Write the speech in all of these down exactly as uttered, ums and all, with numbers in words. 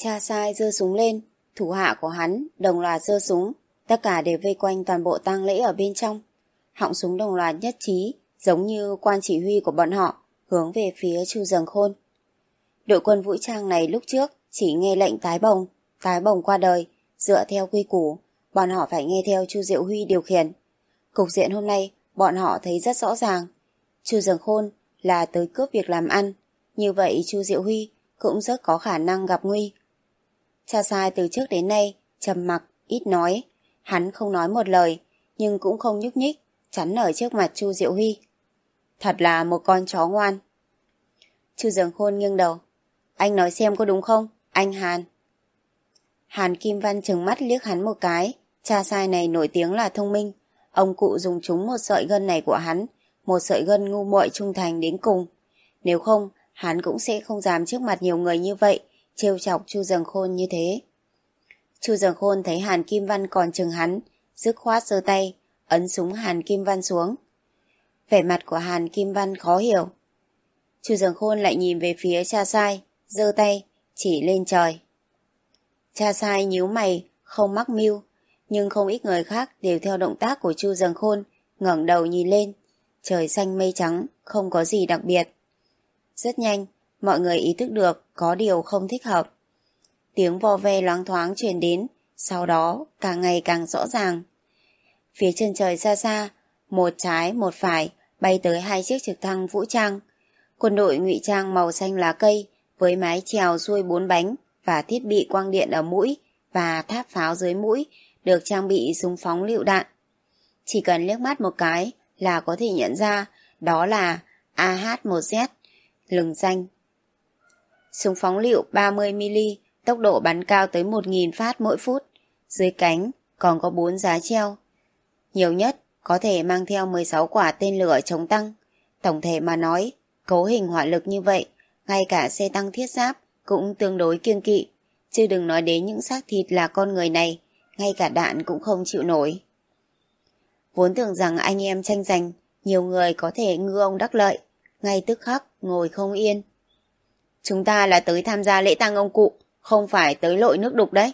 Cha sai giơ súng lên, thủ hạ của hắn đồng loạt giơ súng, tất cả đều vây quanh toàn bộ tang lễ ở bên trong. Họng súng đồng loạt nhất trí, giống như quan chỉ huy của bọn họ, hướng về phía Chu Dâng Khôn. Đội quân vũ trang này lúc trước chỉ nghe lệnh tái bồng, tái bồng qua đời, dựa theo quy củ, bọn họ phải nghe theo Chu Diệu Huy điều khiển. Cục diện hôm nay, bọn họ thấy rất rõ ràng. Chu Dâng Khôn là tới cướp việc làm ăn, như vậy Chu Diệu Huy cũng rất có khả năng gặp nguy. Cha sai từ trước đến nay trầm mặc, ít nói, hắn không nói một lời, nhưng cũng không nhúc nhích, chắn ở trước mặt Chu Diệu Huy. Thật là một con chó ngoan. Chu Dâng Khôn nghiêng đầu. Anh nói xem có đúng không, anh Hàn? Hàn Kim Văn trừng mắt liếc hắn một cái. Cha sai này nổi tiếng là thông minh. Ông cụ dùng trúng một sợi gân này của hắn, một sợi gân ngu muội trung thành đến cùng. Nếu không, hắn cũng sẽ không dám trước mặt nhiều người như vậy trêu chọc Chu Dâng Khôn như thế. Chu Dâng Khôn thấy Hàn Kim Văn còn chừng hắn, dứt khoát giơ tay ấn súng Hàn Kim Văn xuống. Vẻ mặt của Hàn Kim Văn khó hiểu. Chu Dâng Khôn lại nhìn về phía cha sai, giơ tay chỉ lên trời. Cha sai nhíu mày, không mắc mưu, nhưng không ít người khác đều theo động tác của Chu Dâng Khôn, ngẩng đầu nhìn lên. Trời xanh mây trắng, không có gì đặc biệt. Rất nhanh, mọi người ý thức được có điều không thích hợp. Tiếng vo ve loáng thoáng truyền đến, sau đó càng ngày càng rõ ràng. Phía chân trời xa xa, một trái một phải bay tới hai chiếc trực thăng vũ trang. Quân đội ngụy trang màu xanh lá cây với mái chèo xuôi bốn bánh và thiết bị quang điện ở mũi và tháp pháo dưới mũi được trang bị súng phóng lựu đạn. Chỉ cần liếc mắt một cái là có thể nhận ra đó là A H một Z, lừng danh. Súng phóng lựu ba mươi mi-li-mét, tốc độ bắn cao tới một nghìn phát mỗi phút. Dưới cánh còn có bốn giá treo. Nhiều nhất có thể mang theo mười sáu quả tên lửa chống tăng. Tổng thể mà nói, cấu hình hỏa lực như vậy, ngay cả xe tăng thiết giáp cũng tương đối kiêng kỵ. Chứ đừng nói đến những xác thịt là con người này, ngay cả đạn cũng không chịu nổi. Vốn tưởng rằng anh em tranh giành, nhiều người có thể ngư ông đắc lợi, ngay tức khắc ngồi không yên. Chúng ta là tới tham gia lễ tang ông cụ, không phải tới lội nước đục đấy.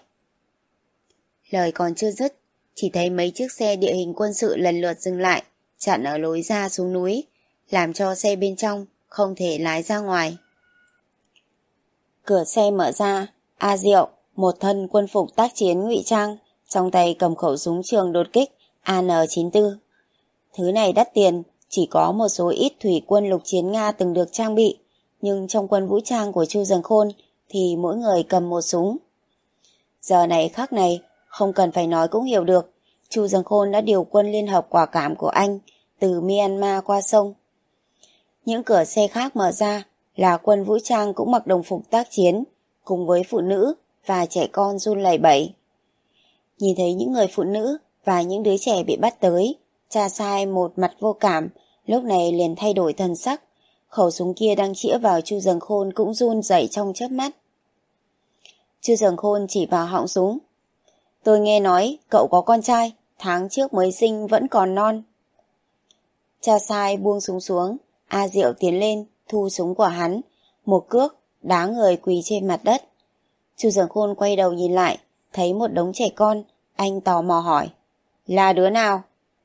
Lời còn chưa dứt, chỉ thấy mấy chiếc xe địa hình quân sự lần lượt dừng lại, chặn ở lối ra xuống núi, làm cho xe bên trong không thể lái ra ngoài. Cửa xe mở ra, A Diệu, một thân quân phục tác chiến ngụy trang, trong tay cầm khẩu súng trường đột kích A N chín tư. Thứ này đắt tiền, chỉ có một số ít thủy quân lục chiến Nga từng được trang bị, nhưng trong quân vũ trang của Chu Dâng Khôn thì mỗi người cầm một súng. Giờ này khắc này, không cần phải nói cũng hiểu được, Chu Dâng Khôn đã điều quân liên hợp quả cảm của anh từ Myanmar qua sông. Những cửa xe khác mở ra là quân vũ trang cũng mặc đồng phục tác chiến, cùng với phụ nữ và trẻ con run lẩy bẩy. Nhìn thấy những người phụ nữ và những đứa trẻ bị bắt tới, cha sai một mặt vô cảm, lúc này liền thay đổi thần sắc. Khẩu súng kia đang chĩa vào Chu Dâng Khôn cũng run rẩy trong chớp mắt. Chu Dâng Khôn chỉ vào họng súng. Tôi nghe nói cậu có con trai, tháng trước mới sinh vẫn còn non. Cha sai buông súng xuống, A Diệu tiến lên, thu súng của hắn, một cước, đá người quỳ trên mặt đất. Chu Dâng Khôn quay đầu nhìn lại, thấy một đống trẻ con, anh tò mò hỏi. Là đứa nào?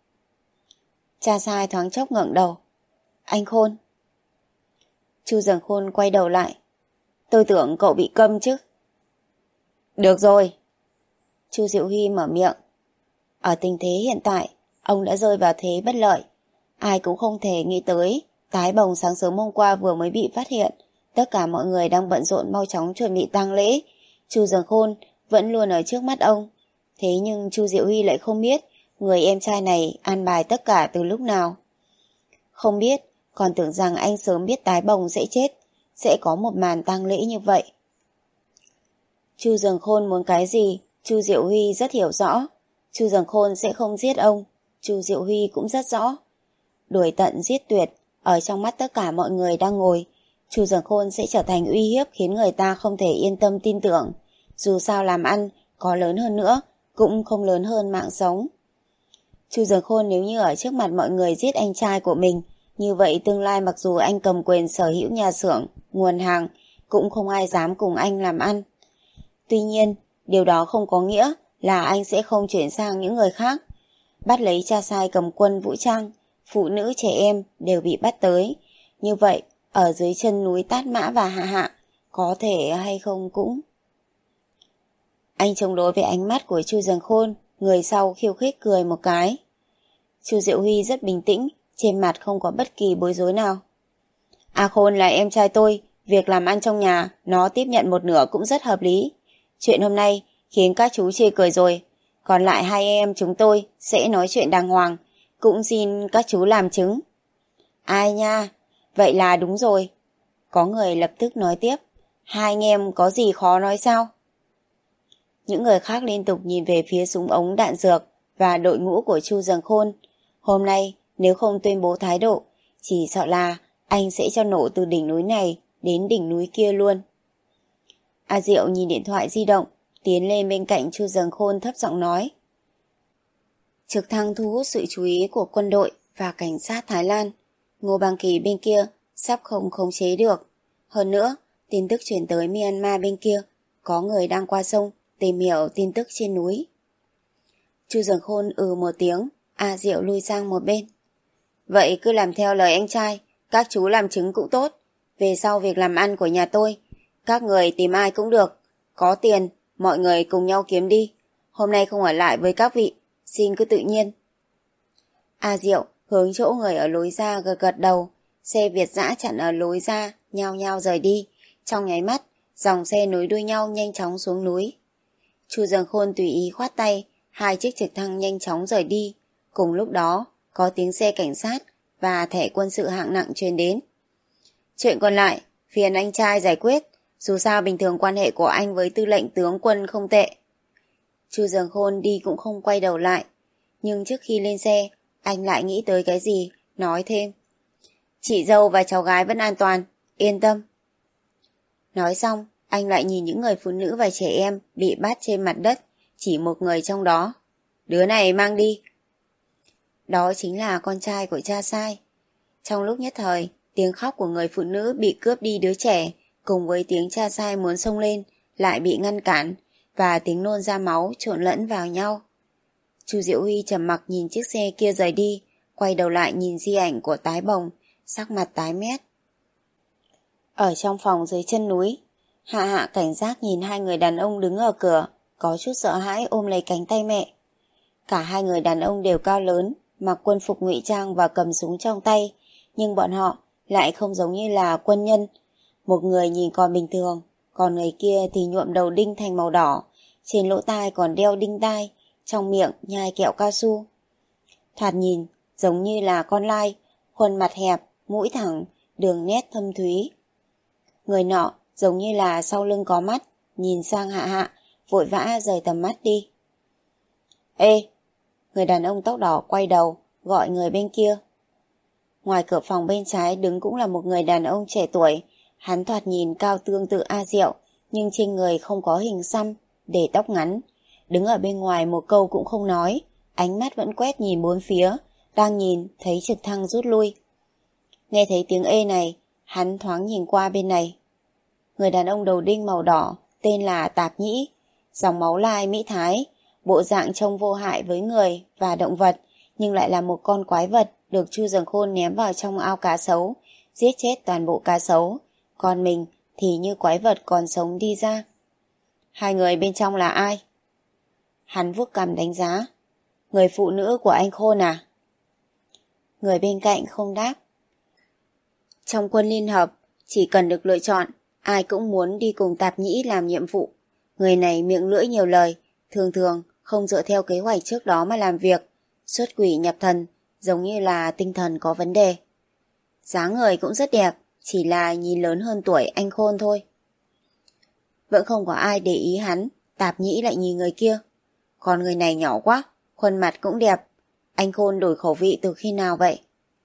Cha sai thoáng chốc ngẩng đầu. Anh Khôn. Chu Dâng Khôn quay đầu lại. Tôi tưởng cậu bị câm chứ. Được rồi. Chu Diệu Huy mở miệng. Ở tình thế hiện tại, ông đã rơi vào thế bất lợi. Ai cũng không thể nghĩ tới, tái bồng sáng sớm hôm qua vừa mới bị phát hiện. Tất cả mọi người đang bận rộn mau chóng chuẩn bị tang lễ. Chu Dâng Khôn vẫn luôn ở trước mắt ông. Thế nhưng Chu Diệu Huy lại không biết người em trai này an bài tất cả từ lúc nào. Không biết, còn tưởng rằng anh sớm biết tái bồng sẽ chết, sẽ có một màn tang lễ như vậy. Chu Dâng Khôn muốn cái gì, Chu Diệu Huy rất hiểu rõ. Chu Dâng Khôn sẽ không giết ông, Chu Diệu Huy cũng rất rõ. Đuổi tận giết tuyệt, ở trong mắt tất cả mọi người đang ngồi, Chu Dâng Khôn sẽ trở thành uy hiếp khiến người ta không thể yên tâm tin tưởng. Dù sao làm ăn, có lớn hơn nữa, cũng không lớn hơn mạng sống. Chu Dâng Khôn nếu như ở trước mặt mọi người giết anh trai của mình, như vậy tương lai mặc dù anh cầm quyền sở hữu nhà xưởng, nguồn hàng, cũng không ai dám cùng anh làm ăn. Tuy nhiên, điều đó không có nghĩa là anh sẽ không chuyển sang những người khác. Bắt lấy cha sai cầm quân vũ trang, phụ nữ trẻ em đều bị bắt tới. Như vậy, ở dưới chân núi Tát Mã và Hạ Hạ, có thể hay không cũng... Anh chống đối với ánh mắt của Chu Dần Khôn, người sau khiêu khích cười một cái. Chu Diệu Huy rất bình tĩnh, trên mặt không có bất kỳ bối rối nào. A Khôn là em trai tôi, việc làm ăn trong nhà, nó tiếp nhận một nửa cũng rất hợp lý. Chuyện hôm nay khiến các chú chê cười rồi, còn lại hai em chúng tôi sẽ nói chuyện đàng hoàng, cũng xin các chú làm chứng. Ai nha, vậy là đúng rồi. Có người lập tức nói tiếp, hai anh em có gì khó nói sao? Những người khác liên tục nhìn về phía súng ống đạn dược và đội ngũ của Chu Dần Khôn. Hôm nay, nếu không tuyên bố thái độ, chỉ sợ là anh sẽ cho nổ từ đỉnh núi này đến đỉnh núi kia luôn. A Diệu nhìn điện thoại di động, tiến lên bên cạnh Chu Dần Khôn thấp giọng nói. Trực thăng thu hút sự chú ý của quân đội và cảnh sát Thái Lan. Ngô Bang Kỳ bên kia sắp không khống chế được. Hơn nữa, tin tức chuyển tới Myanmar bên kia, có người đang qua sông tìm hiểu tin tức trên núi. Chu Dần Khôn ừ một tiếng, A Diệu lui sang một bên. Vậy cứ làm theo lời anh trai, các chú làm chứng cũng tốt. Về sau việc làm ăn của nhà tôi, các người tìm ai cũng được. Có tiền, mọi người cùng nhau kiếm đi. Hôm nay không ở lại với các vị, xin cứ tự nhiên. A Diệu hướng chỗ người ở lối ra gật gật đầu. Xe Việt dã chặn ở lối ra, nhao nhao rời đi. Trong nháy mắt, dòng xe nối đuôi nhau nhanh chóng xuống núi. Chu Dần Khôn tùy ý khoát tay, hai chiếc trực thăng nhanh chóng rời đi. Cùng lúc đó, có tiếng xe cảnh sát và thẻ quân sự hạng nặng truyền đến. Chuyện còn lại, phiền anh trai giải quyết, dù sao bình thường quan hệ của anh với tư lệnh tướng quân không tệ. Chu Dần Khôn đi cũng không quay đầu lại, nhưng trước khi lên xe, anh lại nghĩ tới cái gì, nói thêm. Chị dâu và cháu gái vẫn an toàn, yên tâm. Nói xong, anh lại nhìn những người phụ nữ và trẻ em bị bắt trên mặt đất, chỉ một người trong đó. Đứa này mang đi. Đó chính là con trai của cha sai. Trong lúc nhất thời, tiếng khóc của người phụ nữ bị cướp đi đứa trẻ, cùng với tiếng cha sai muốn xông lên, lại bị ngăn cản, và tiếng nôn ra máu trộn lẫn vào nhau. Chu Diệu Huy trầm mặc nhìn chiếc xe kia rời đi, quay đầu lại nhìn di ảnh của Tái Bồng, sắc mặt tái mét. Ở trong phòng dưới chân núi, Hạ Hạ cảnh giác nhìn hai người đàn ông đứng ở cửa, có chút sợ hãi ôm lấy cánh tay mẹ. Cả hai người đàn ông đều cao lớn, mặc quân phục ngụy trang và cầm súng trong tay, nhưng bọn họ lại không giống như là quân nhân. Một người nhìn còn bình thường, còn người kia thì nhuộm đầu đinh thành màu đỏ, trên lỗ tai còn đeo đinh tai, trong miệng nhai kẹo cao su. Thoạt nhìn giống như là con lai, khuôn mặt hẹp, mũi thẳng, đường nét thâm thúy. Người nọ giống như là sau lưng có mắt, nhìn sang Hạ Hạ, vội vã rời tầm mắt đi. Ê! Người đàn ông tóc đỏ quay đầu, gọi người bên kia. Ngoài cửa phòng bên trái đứng cũng là một người đàn ông trẻ tuổi. Hắn thoạt nhìn cao tương tự A Diệu, nhưng trên người không có hình xăm, để tóc ngắn. Đứng ở bên ngoài một câu cũng không nói, ánh mắt vẫn quét nhìn bốn phía, đang nhìn thấy trực thăng rút lui. Nghe thấy tiếng ê này, hắn thoáng nhìn qua bên này. Người đàn ông đầu đinh màu đỏ, tên là Tạp Nhĩ, dòng máu lai Mỹ Thái, bộ dạng trông vô hại với người và động vật, nhưng lại là một con quái vật được Chu Dần Khôn ném vào trong ao cá sấu, giết chết toàn bộ cá sấu, còn mình thì như quái vật còn sống đi ra. Hai người bên trong là ai? Hắn vuốt cằm đánh giá. Người phụ nữ của anh Khôn à? Người bên cạnh không đáp. Trong quân liên hợp, chỉ cần được lựa chọn, ai cũng muốn đi cùng Tạp Nhĩ làm nhiệm vụ. Người này miệng lưỡi nhiều lời, thường thường không dựa theo kế hoạch trước đó mà làm việc, xuất quỷ nhập thần, giống như là tinh thần có vấn đề. Dáng người cũng rất đẹp, chỉ là nhìn lớn hơn tuổi anh Khôn thôi. Vẫn không có ai để ý hắn, Tạp Nhĩ lại nhìn người kia. Còn người này nhỏ quá, khuôn mặt cũng đẹp. Anh Khôn đổi khẩu vị từ khi nào vậy?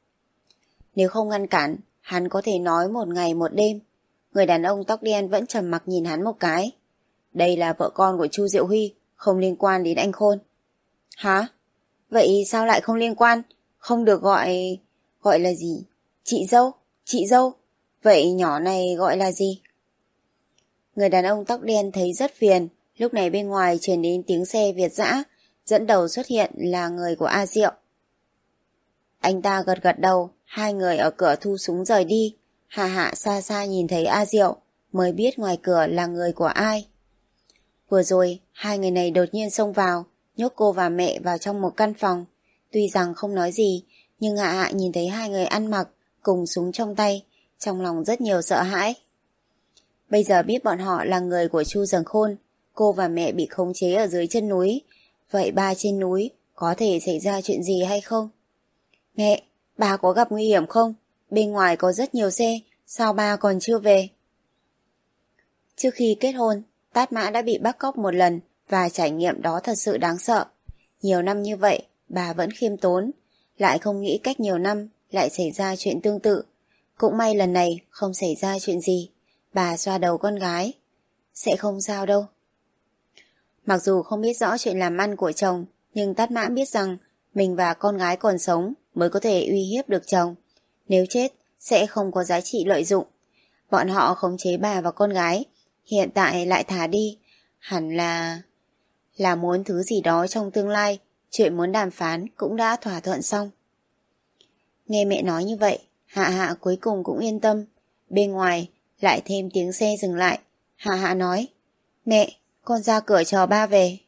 Nếu không ngăn cản, hắn có thể nói một ngày một đêm. Người đàn ông tóc đen vẫn trầm mặc nhìn hắn một cái. Đây là vợ con của Chu Diệu Huy, không liên quan đến anh Khôn. Hả? Vậy sao lại không liên quan? Không được gọi... Gọi là gì? Chị dâu? Chị dâu? Vậy nhỏ này gọi là gì? Người đàn ông tóc đen thấy rất phiền, Lúc này bên ngoài truyền đến tiếng xe Việt dã, dẫn đầu xuất hiện là người của A Diệu. Anh ta gật gật đầu, hai người ở cửa thu súng rời đi. Hạ Hạ xa xa nhìn thấy A Diệu, mới biết ngoài cửa là người của ai. Vừa rồi, hai người này đột nhiên xông vào, nhốt cô và mẹ vào trong một căn phòng. Tuy rằng không nói gì, nhưng Hạ Hạ nhìn thấy hai người ăn mặc, cùng súng trong tay, trong lòng rất nhiều sợ hãi. Bây giờ biết bọn họ là người của Chu Dần Khôn, cô và mẹ bị khống chế ở dưới chân núi. Vậy ba trên núi có thể xảy ra chuyện gì hay không? Mẹ, ba có gặp nguy hiểm không? Bên ngoài có rất nhiều xe, sao ba còn chưa về? Trước khi kết hôn, Tát Mã đã bị bắt cóc một lần và trải nghiệm đó thật sự đáng sợ. Nhiều năm như vậy, bà vẫn khiêm tốn, lại không nghĩ cách nhiều năm lại xảy ra chuyện tương tự. Cũng may lần này không xảy ra chuyện gì. Bà xoa đầu con gái. Sẽ không sao đâu. Mặc dù không biết rõ chuyện làm ăn của chồng, nhưng Tát Mã biết rằng mình và con gái còn sống mới có thể uy hiếp được chồng. Nếu chết, sẽ không có giá trị lợi dụng. Bọn họ khống chế bà và con gái, hiện tại lại thả đi. Hẳn là... là muốn thứ gì đó trong tương lai, chuyện muốn đàm phán cũng đã thỏa thuận xong. Nghe mẹ nói như vậy, Hạ Hạ cuối cùng cũng yên tâm. Bên ngoài lại thêm tiếng xe dừng lại. Hạ Hạ nói, mẹ, con ra cửa chờ ba về.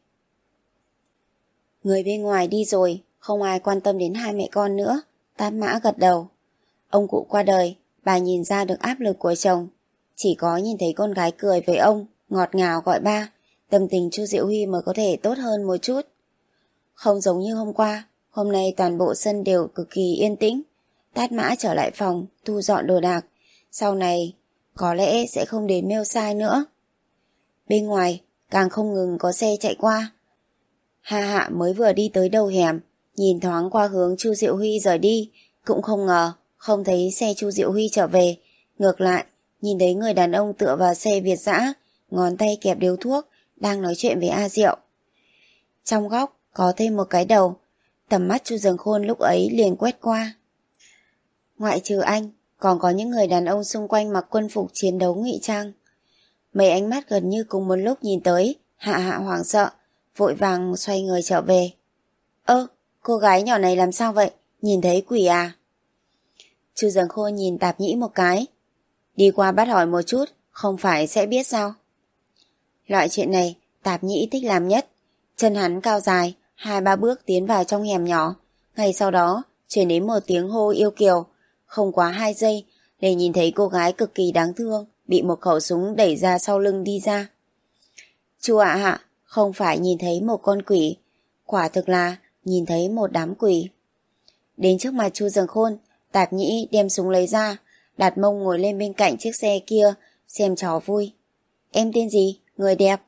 Người bên ngoài đi rồi, không ai quan tâm đến hai mẹ con nữa. Tát Mã gật đầu. Ông cụ qua đời, bà nhìn ra được áp lực của chồng. Chỉ có nhìn thấy con gái cười với ông, ngọt ngào gọi ba, tâm tình Chu Diệu Huy mới có thể tốt hơn một chút. Không giống như hôm qua, hôm nay toàn bộ sân đều cực kỳ yên tĩnh. Tát Mã trở lại phòng, thu dọn đồ đạc. Sau này, có lẽ sẽ không đến Mêu Sai nữa. Bên ngoài, càng không ngừng có xe chạy qua. Hạ Hạ mới vừa đi tới đầu hẻm, nhìn thoáng qua hướng Chu Diệu Huy rời đi, cũng không ngờ, không thấy xe Chu Diệu Huy trở về. Ngược lại, nhìn thấy người đàn ông tựa vào xe Việt dã, ngón tay kẹp điếu thuốc, đang nói chuyện với A Diệu. Trong góc, có thêm một cái đầu, tầm mắt Chu Dần Khôn lúc ấy liền quét qua. Ngoại trừ anh, còn có những người đàn ông xung quanh mặc quân phục chiến đấu ngụy trang. Mấy ánh mắt gần như cùng một lúc nhìn tới, Hạ Hạ hoảng sợ, vội vàng xoay người trở về. Ơ, cô gái nhỏ này làm sao vậy? Nhìn thấy quỷ à? Chu Dần Khôn nhìn Tạp Nhĩ một cái. Đi qua bắt hỏi một chút, không phải sẽ biết sao? Loại chuyện này, Tạp Nhĩ thích làm nhất. Chân hắn cao dài, hai ba bước tiến vào trong hẻm nhỏ. Ngay sau đó, truyền đến một tiếng hô yêu kiều. Không quá hai giây, để nhìn thấy cô gái cực kỳ đáng thương, bị một khẩu súng đẩy ra sau lưng đi ra. Chu ạ Hạ, không phải nhìn thấy một con quỷ, quả thực là nhìn thấy một đám quỷ. Đến trước mặt Chu Dần Khôn, Tạp Nhĩ đem súng lấy ra, đặt mông ngồi lên bên cạnh chiếc xe kia, xem trò vui. Em tên gì? Người đẹp.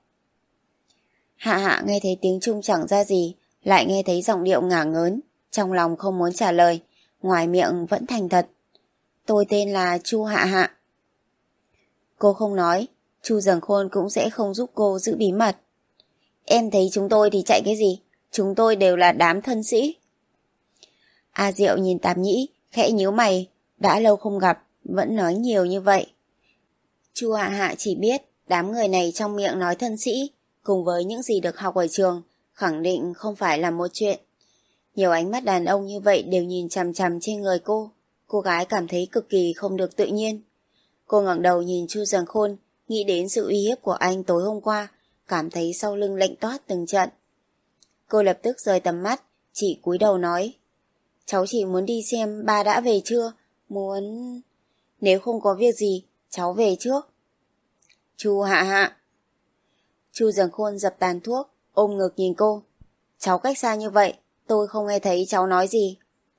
Hạ Hạ nghe thấy tiếng Trung chẳng ra gì, lại nghe thấy giọng điệu ngả ngớn, trong lòng không muốn trả lời, ngoài miệng vẫn thành thật. Tôi tên là Chu Hạ Hạ. Cô không nói, Chu Dần Khôn cũng sẽ không giúp cô giữ bí mật. Em thấy chúng tôi thì chạy cái gì? Chúng tôi đều là đám thân sĩ. A Diệu nhìn Tạp Nhĩ, khẽ nhíu mày, đã lâu không gặp, vẫn nói nhiều như vậy. Chu Hạ Hạ chỉ biết đám người này trong miệng nói thân sĩ, cùng với những gì được học ở trường, khẳng định không phải là một chuyện. Nhiều ánh mắt đàn ông như vậy đều nhìn chằm chằm trên người cô, cô gái cảm thấy cực kỳ không được tự nhiên. Cô ngẩng đầu nhìn Chu Dần Khôn, nghĩ đến sự uy hiếp của anh tối hôm qua, cảm thấy sau lưng lạnh toát từng trận. Cô lập tức rời tầm mắt, chỉ cúi đầu nói, cháu chỉ muốn đi xem ba đã về chưa, muốn... Nếu không có việc gì, cháu về trước. Chu Hạ Hạ. Chu Dần Khôn dập tàn thuốc, ôm ngực nhìn cô. Cháu cách xa như vậy, tôi không nghe thấy cháu nói gì.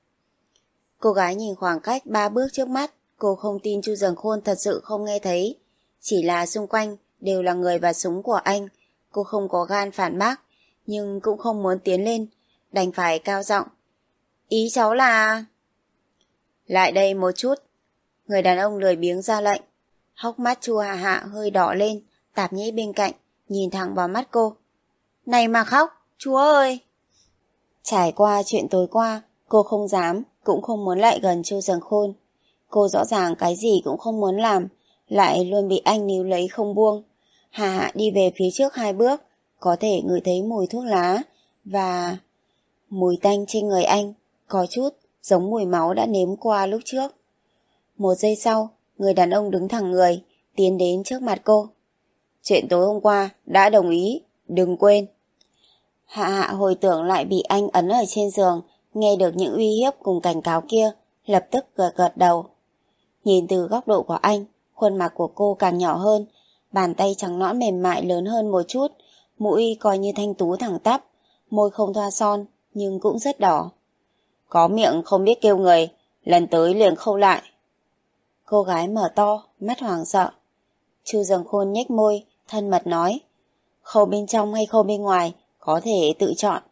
Cô gái nhìn khoảng cách ba bước trước mắt, cô không tin Chu Dần Khôn thật sự không nghe thấy. Chỉ là xung quanh đều là người và súng của anh, cô không có gan phản bác, nhưng cũng không muốn tiến lên, đành phải cao giọng. Ý cháu là... Lại đây một chút. Người đàn ông lười biếng ra lệnh. Hốc mắt Chu Hạ Hạ hơi đỏ lên, Tạp Nhĩ bên cạnh, nhìn thẳng vào mắt cô. Này mà khóc, chúa ơi! Trải qua chuyện tối qua, cô không dám, cũng không muốn lại gần Chu Dần Khôn. Cô rõ ràng cái gì cũng không muốn làm, lại luôn bị anh níu lấy không buông. Hạ Hạ đi về phía trước hai bước, có thể ngửi thấy mùi thuốc lá và mùi tanh trên người anh, có chút giống mùi máu đã nếm qua lúc trước. Một giây sau, người đàn ông đứng thẳng người, tiến đến trước mặt cô. Chuyện tối hôm qua đã đồng ý, đừng quên. Hạ Hạ hồi tưởng lại bị anh ấn ở trên giường, nghe được những uy hiếp cùng cảnh cáo kia, lập tức gật gật đầu. Nhìn từ góc độ của anh, khuôn mặt của cô càng nhỏ hơn, bàn tay trắng nõn mềm mại lớn hơn một chút, mũi coi như thanh tú thẳng tắp, môi không thoa son nhưng cũng rất đỏ. Có miệng không biết kêu người, lần tới liền khâu lại. Cô gái mở to, mắt hoảng sợ. Chu Dâng Khôn nhếch môi, thân mật nói, khâu bên trong hay khâu bên ngoài, có thể tự chọn.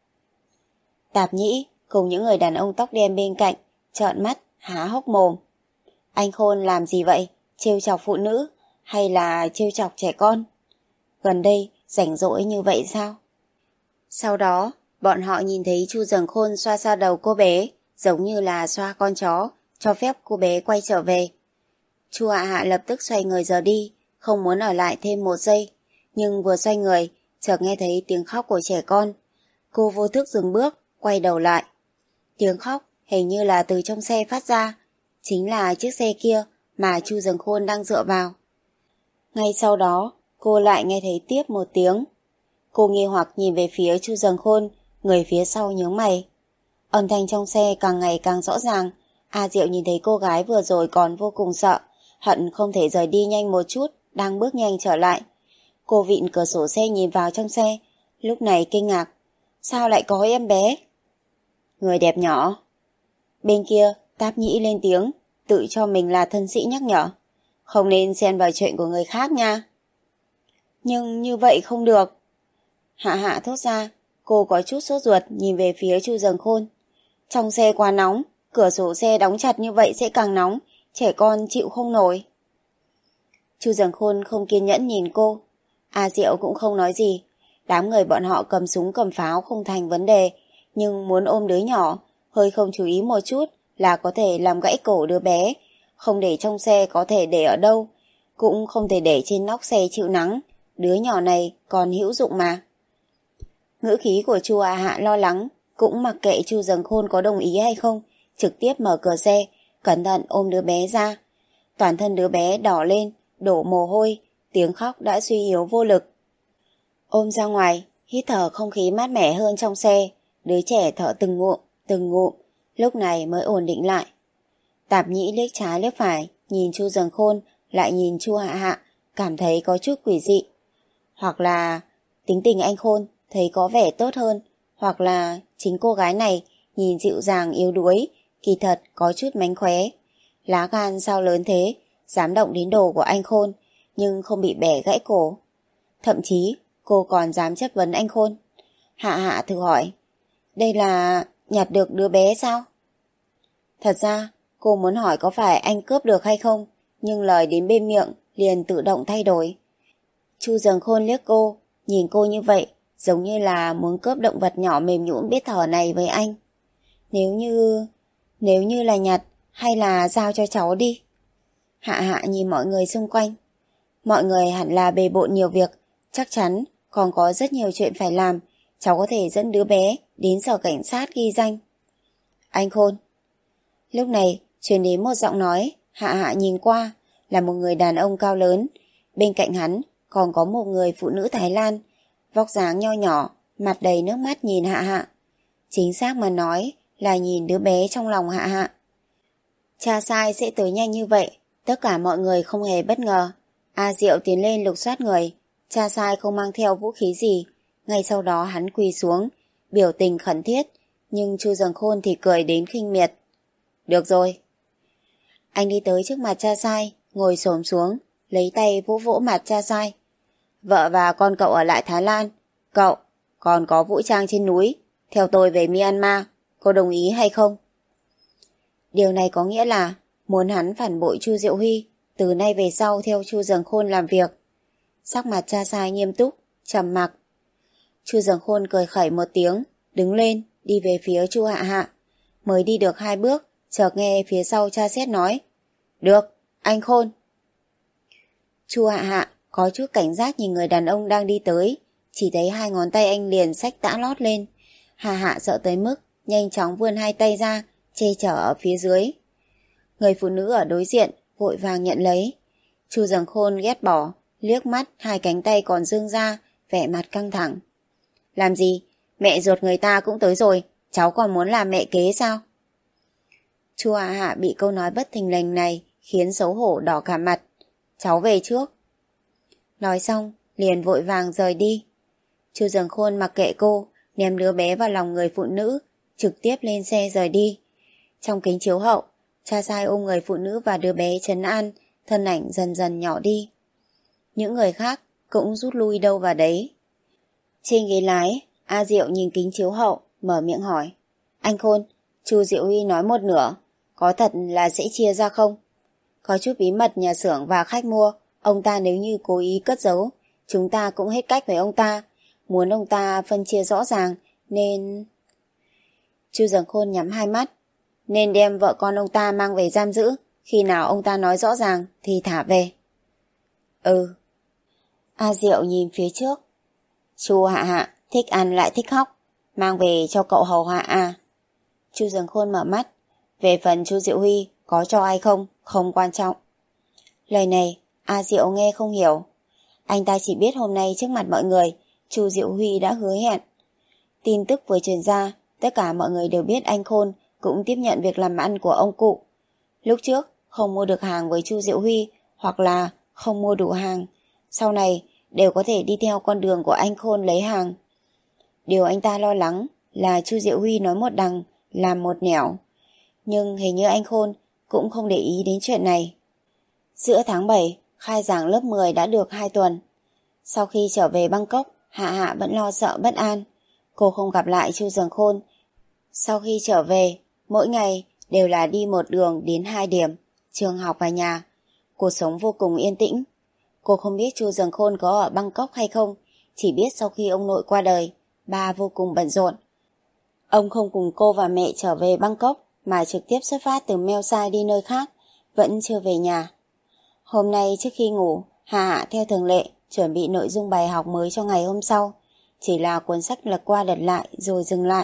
Tạp Nhĩ cùng những người đàn ông tóc đen bên cạnh trợn mắt há hốc mồm. Anh Khôn làm gì vậy? Trêu chọc phụ nữ hay là trêu chọc trẻ con? Gần đây rảnh rỗi như vậy sao? Sau đó bọn họ nhìn thấy Chu Dâng Khôn xoa xoa đầu cô bé, giống như là xoa con chó, cho phép cô bé quay trở về. Chu Hạ Hạ lập tức xoay người rời đi, không muốn ở lại thêm một giây, nhưng vừa xoay người chợt nghe thấy tiếng khóc của trẻ con. Cô vô thức dừng bước, quay đầu lại. Tiếng khóc hình như là từ trong xe phát ra, chính là chiếc xe kia mà Chu Dâng Khôn đang dựa vào. Ngay sau đó, cô lại nghe thấy tiếp một tiếng. Cô nghi hoặc nhìn về phía Chu Dâng Khôn, người phía sau nhướng mày. Âm thanh trong xe càng ngày càng rõ ràng. A Diệu nhìn thấy cô gái vừa rồi còn vô cùng sợ, hận không thể rời đi nhanh một chút, đang bước nhanh trở lại. Cô vịn cửa sổ xe nhìn vào trong xe, lúc này kinh ngạc. Sao lại có em bé? Người đẹp nhỏ. Bên kia, Táp Nhĩ lên tiếng, tự cho mình là thân sĩ nhắc nhở. Không nên xen vào chuyện của người khác nha. Nhưng như vậy không được. Hạ Hạ thốt ra, cô có chút sốt ruột nhìn về phía Chu Dâng Khôn. Trong xe quá nóng, cửa sổ xe đóng chặt như vậy sẽ càng nóng, trẻ con chịu không nổi. Chu Dâng Khôn không kiên nhẫn nhìn cô. A Diệu cũng không nói gì. Đám người bọn họ cầm súng cầm pháo không thành vấn đề, nhưng muốn ôm đứa nhỏ, hơi không chú ý một chút là có thể làm gãy cổ đứa bé. Không để trong xe có thể để ở đâu, cũng không thể để trên nóc xe chịu nắng. Đứa nhỏ này còn hữu dụng mà. Ngữ khí của Chu Hạ Hạ lo lắng, cũng mặc kệ Chu Dâng Khôn có đồng ý hay không, trực tiếp mở cửa xe, cẩn thận ôm đứa bé ra. Toàn thân đứa bé đỏ lên, đổ mồ hôi, tiếng khóc đã suy yếu vô lực. Ôm ra ngoài, hít thở không khí mát mẻ hơn trong xe, đứa trẻ thở từng ngụm, từng ngụm, lúc này mới ổn định lại. Tạp Nhĩ liếc trái liếc phải, nhìn Chu Dâng Khôn, lại nhìn Chu Hạ Hạ, cảm thấy có chút quỷ dị. Hoặc là tính tình anh Khôn thấy có vẻ tốt hơn, hoặc là chính cô gái này nhìn dịu dàng yếu đuối, kỳ thật có chút mánh khóe. Lá gan sao lớn thế, dám động đến đồ của anh Khôn, nhưng không bị bẻ gãy cổ. Thậm chí cô còn dám chất vấn anh Khôn. Hạ Hạ thử hỏi, đây là nhặt được đứa bé sao? Thật ra cô muốn hỏi có phải anh cướp được hay không, nhưng lời đến bên miệng liền tự động thay đổi. Chu Dâng Khôn liếc cô, nhìn cô như vậy, giống như là muốn cướp động vật nhỏ mềm nhũn biết thở này với anh. Nếu như... nếu như là nhặt, hay là giao cho cháu đi? Hạ Hạ nhìn mọi người xung quanh. Mọi người hẳn là bề bộn nhiều việc, chắc chắn còn có rất nhiều chuyện phải làm. Cháu có thể dẫn đứa bé đến sở cảnh sát ghi danh. Anh Khôn. Lúc này truyền đến một giọng nói. Hạ Hạ nhìn qua là một người đàn ông cao lớn, bên cạnh hắn còn có một người phụ nữ Thái Lan, vóc dáng nho nhỏ, mặt đầy nước mắt nhìn Hạ Hạ. Chính xác mà nói là nhìn đứa bé trong lòng Hạ Hạ. Cha sai sẽ tới nhanh như vậy, tất cả mọi người không hề bất ngờ. A Diệu tiến lên lục soát người, cha sai không mang theo vũ khí gì. Ngay sau đó hắn quỳ xuống, biểu tình khẩn thiết, nhưng Chu Dâng Khôn thì cười đến khinh miệt. Được rồi. Anh đi tới trước mặt cha sai, ngồi xổm xuống, lấy tay vỗ vỗ mặt cha sai. Vợ và con cậu ở lại Thái Lan, cậu còn có vũ trang trên núi, theo tôi về Myanmar, cô đồng ý hay không? Điều này có nghĩa là muốn hắn phản bội Chu Diệu Huy, từ nay về sau theo Chu Dâng Khôn làm việc. Sắc mặt cha sai nghiêm túc, trầm mặc. Chu Dâng Khôn cười khẩy một tiếng, đứng lên, đi về phía Chu Hạ Hạ. Mới đi được hai bước, chợt nghe phía sau cha xét nói. Được, anh Khôn. Chu Hạ Hạ có chút cảnh giác nhìn người đàn ông đang đi tới, chỉ thấy hai ngón tay anh liền xách tã lót lên. Hạ Hạ sợ tới mức nhanh chóng vươn hai tay ra, che chở ở phía dưới. Người phụ nữ ở đối diện vội vàng nhận lấy. Chu Dần Khôn ghét bỏ, liếc mắt hai cánh tay còn dương ra, vẻ mặt căng thẳng. Làm gì? Mẹ ruột người ta cũng tới rồi, cháu còn muốn làm mẹ kế sao? Chu Hạ Hạ bị câu nói bất thình lình này khiến xấu hổ đỏ cả mặt. Cháu về trước. Nói xong, liền vội vàng rời đi. Chu Dần Khôn mặc kệ cô, ném đứa bé vào lòng người phụ nữ, trực tiếp lên xe rời đi. Trong kính chiếu hậu, cha sai ôm người phụ nữ và đứa bé trấn an, thân ảnh dần dần nhỏ đi. Những người khác cũng rút lui đâu vào đấy. Trên ghế lái, A Diệu nhìn kính chiếu hậu, mở miệng hỏi. Anh Khôn, Chu Diệu Huy nói một nửa, có thật là sẽ chia ra không? Có chút bí mật nhà xưởng và khách mua, ông ta nếu như cố ý cất giấu, chúng ta cũng hết cách với ông ta. Muốn ông ta phân chia rõ ràng, nên... Chu Dần Khôn nhắm hai mắt. Nên đem vợ con ông ta mang về giam giữ, khi nào ông ta nói rõ ràng thì thả về. Ừ. A Diệu nhìn phía trước. Chu Hạ Hạ thích ăn lại thích khóc, mang về cho cậu hầu hạ à? Chu Dần Khôn mở mắt. Về phần Chu Diệu Huy có cho ai không, không quan trọng. Lời này A Diệu nghe không hiểu. Anh ta chỉ biết hôm nay trước mặt mọi người, Chu Diệu Huy đã hứa hẹn. Tin tức vừa truyền ra, tất cả mọi người đều biết anh Khôn cũng tiếp nhận việc làm ăn của ông cụ. Lúc trước không mua được hàng với Chu Diệu Huy, hoặc là không mua đủ hàng, sau này đều có thể đi theo con đường của anh Khôn lấy hàng. Điều anh ta lo lắng là Chu Diệu Huy nói một đằng, làm một nẻo. Nhưng hình như anh Khôn cũng không để ý đến chuyện này. Giữa tháng bảy, khai giảng lớp mười đã được hai tuần. Sau khi trở về Bangkok, Hạ Hạ vẫn lo sợ bất an. Cô không gặp lại Chu Dần Khôn. Sau khi trở về, mỗi ngày đều là đi một đường đến hai điểm, trường học và nhà. Cuộc sống vô cùng yên tĩnh. Cô không biết Chu Dần Khôn có ở Bangkok hay không, chỉ biết sau khi ông nội qua đời, ba vô cùng bận rộn. Ông không cùng cô và mẹ trở về Bangkok, mà trực tiếp xuất phát từ Meo Sai đi nơi khác, vẫn chưa về nhà. Hôm nay trước khi ngủ, Hạ Hạ theo thường lệ chuẩn bị nội dung bài học mới cho ngày hôm sau, chỉ là cuốn sách lật qua lật lại rồi dừng lại.